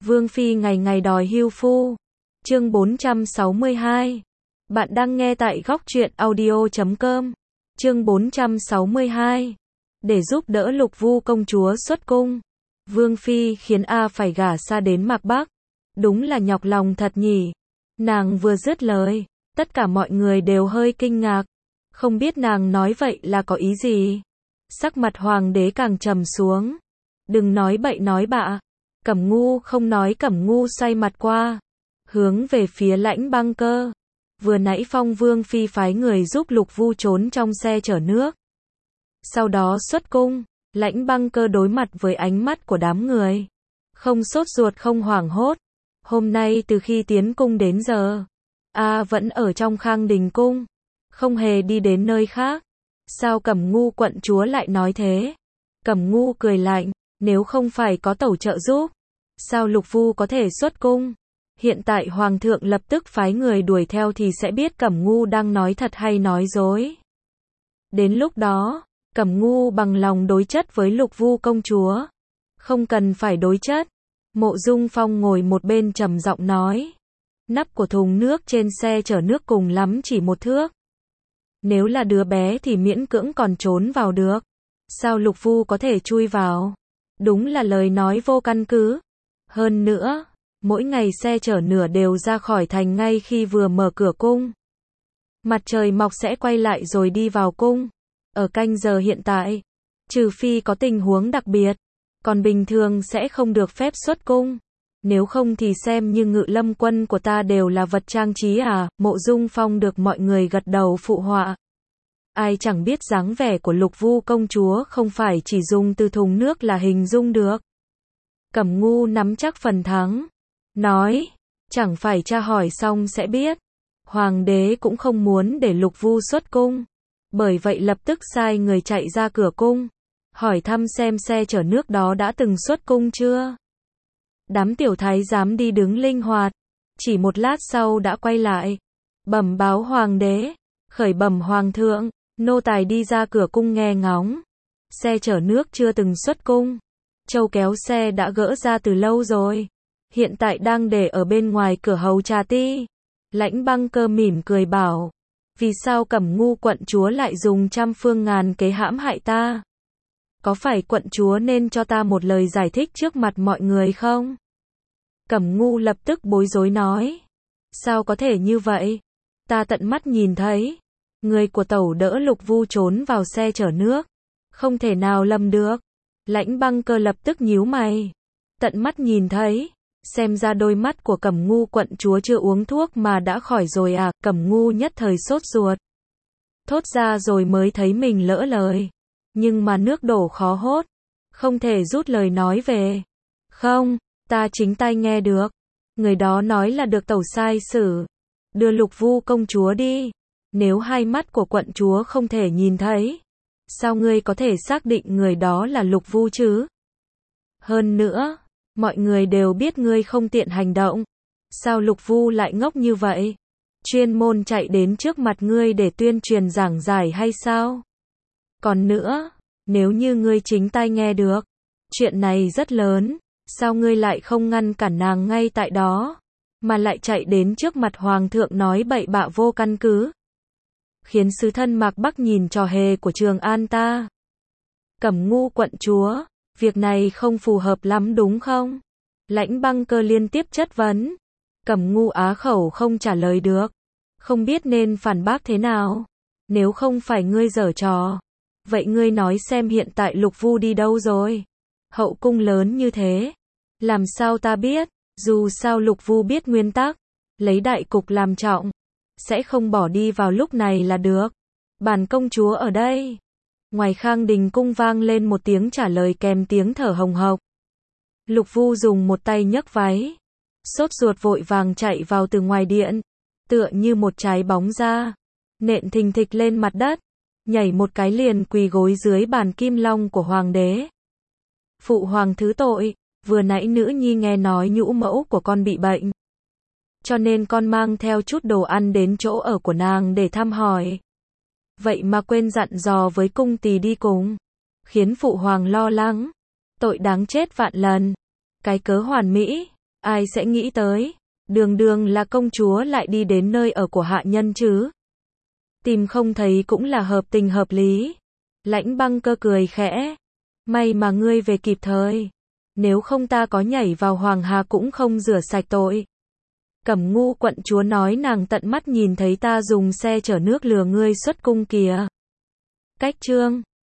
Vương Phi ngày ngày đòi hưu phu. Chương 462. Bạn đang nghe tại góc truyện audio.com. Chương 462. Để giúp đỡ Lục Vu công chúa xuất cung, Vương Phi khiến A phải gả xa đến Mạc Bắc. Đúng là nhọc lòng thật nhỉ. Nàng vừa dứt lời, tất cả mọi người đều hơi kinh ngạc, không biết nàng nói vậy là có ý gì. Sắc mặt hoàng đế càng trầm xuống. Đừng nói bậy nói bạ. Cẩm Ngu không nói. Cẩm Ngu xoay mặt qua, hướng về phía Lãnh Băng Cơ. Vừa nãy Phong Vương Phi phái người giúp Lục Vu trốn trong xe chở nước, sau đó xuất cung. Lãnh Băng Cơ đối mặt với ánh mắt của đám người, không sốt ruột không hoảng hốt. Hôm nay từ khi tiến cung đến giờ, vẫn ở trong Khang Đình cung, không hề đi đến nơi khác. Sao Cẩm Ngu quận chúa lại nói thế? Cẩm Ngu cười lạnh, nếu không phải có tẩu trợ giúp, sao Lục Vu có thể xuất cung? Hiện tại Hoàng thượng lập tức phái người đuổi theo thì sẽ biết Cẩm Ngu đang nói thật hay nói dối. Đến lúc đó, Cẩm Ngu bằng lòng đối chất với Lục Vu công chúa. Không cần phải đối chất. Mộ Dung Phong ngồi một bên trầm giọng nói. Nắp của thùng nước trên xe chở nước cùng lắm chỉ 1 thước. Nếu là đứa bé thì miễn cưỡng còn trốn vào được. Sao Lục Vu có thể chui vào? Đúng là lời nói vô căn cứ. Hơn nữa, mỗi ngày xe chở nửa đều ra khỏi thành ngay khi vừa mở cửa cung. Mặt trời mọc sẽ quay lại rồi đi vào cung. Ở canh giờ hiện tại, trừ phi có tình huống đặc biệt, còn bình thường sẽ không được phép xuất cung. Nếu không thì xem như Ngự Lâm quân của ta đều là vật trang trí à? Mộ Dung Phong được mọi người gật đầu phụ họa. Ai chẳng biết dáng vẻ của Lục Vu công chúa không phải chỉ dùng từ thùng nước là hình dung được. Cẩm Ngu nắm chắc phần thắng, nói, chẳng phải tra hỏi xong sẽ biết. Hoàng đế cũng không muốn để Lục Vu xuất cung, bởi vậy lập tức sai người chạy ra cửa cung, hỏi thăm xem xe chở nước đó đã từng xuất cung chưa. Đám tiểu thái giám đi đứng linh hoạt, chỉ một lát sau đã quay lại, bẩm báo hoàng đế, khởi bẩm hoàng thượng, nô tài đi ra cửa cung nghe ngóng, xe chở nước chưa từng xuất cung, châu kéo xe đã gỡ ra từ lâu rồi, hiện tại đang để ở bên ngoài cửa hầu trà ti. Lãnh Băng Cơ mỉm cười bảo, vì sao Cẩm Ngu quận chúa lại dùng trăm phương ngàn kế hãm hại ta? Có phải quận chúa nên cho ta một lời giải thích trước mặt mọi người không? Cẩm Ngu lập tức bối rối nói, sao có thể như vậy? Ta tận mắt nhìn thấy, người của tẩu đỡ Lục Vu trốn vào xe chở nước, không thể nào lầm được. Lãnh Băng Cơ lập tức nhíu mày, tận mắt nhìn thấy, xem ra đôi mắt của Cẩm Ngu quận chúa chưa uống thuốc mà đã khỏi rồi à? Cẩm Ngu nhất thời sốt ruột, thốt ra rồi mới thấy mình lỡ lời, nhưng mà nước đổ khó hốt, không thể rút lời nói về. Không, ta chính tai nghe được, người đó nói là được tẩu sai xử, đưa Lục Vu công chúa đi. Nếu hai mắt của quận chúa không thể nhìn thấy, sao ngươi có thể xác định người đó là Lục Vu chứ? Hơn nữa, mọi người đều biết ngươi không tiện hành động, sao Lục Vu lại ngốc như vậy? Chuyên môn chạy đến trước mặt ngươi để tuyên truyền giảng giải hay sao? Còn nữa, nếu như ngươi chính tai nghe được, chuyện này rất lớn, sao ngươi lại không ngăn cản nàng ngay tại đó, mà lại chạy đến trước mặt hoàng thượng nói bậy bạ vô căn cứ, khiến sứ thân Mạc Bắc nhìn trò hề của Trường An ta. Cẩm Ngu quận chúa, việc này không phù hợp lắm đúng không? Lãnh Băng Cơ liên tiếp chất vấn. Cẩm Ngu á khẩu không trả lời được, không biết nên phản bác thế nào. Nếu không phải ngươi giở trò, vậy ngươi nói xem hiện tại Lục Vu đi đâu rồi? Hậu cung lớn như thế, làm sao ta biết? Dù sao Lục Vu biết nguyên tắc, lấy đại cục làm trọng, sẽ không bỏ đi vào lúc này là được. Bản công chúa ở đây. Ngoài Khang Đình cung vang lên một tiếng trả lời kèm tiếng thở hồng hộc. Lục Vu dùng một tay nhấc váy, sốt ruột vội vàng chạy vào từ ngoài điện, tựa như một trái bóng ra, nện thình thịch lên mặt đất, nhảy một cái liền quỳ gối dưới bàn kim long của hoàng đế. Phụ hoàng thứ tội, vừa nãy nữ nhi nghe nói nhũ mẫu của con bị bệnh, cho nên con mang theo chút đồ ăn đến chỗ ở của nàng để thăm hỏi. Vậy mà quên dặn dò với cung tỳ đi cùng, khiến phụ hoàng lo lắng. Tội đáng chết vạn lần. Cái cớ hoàn mỹ. Ai sẽ nghĩ tới, đường đường là công chúa lại đi đến nơi ở của hạ nhân chứ. Tìm không thấy cũng là hợp tình hợp lý. Lãnh Băng Cơ cười khẽ. May mà ngươi về kịp thời. Nếu không ta có nhảy vào Hoàng Hà cũng không rửa sạch tội. Cẩm Ngu quận chúa nói nàng tận mắt nhìn thấy ta dùng xe chở nước lừa ngươi xuất cung kìa. Cách chương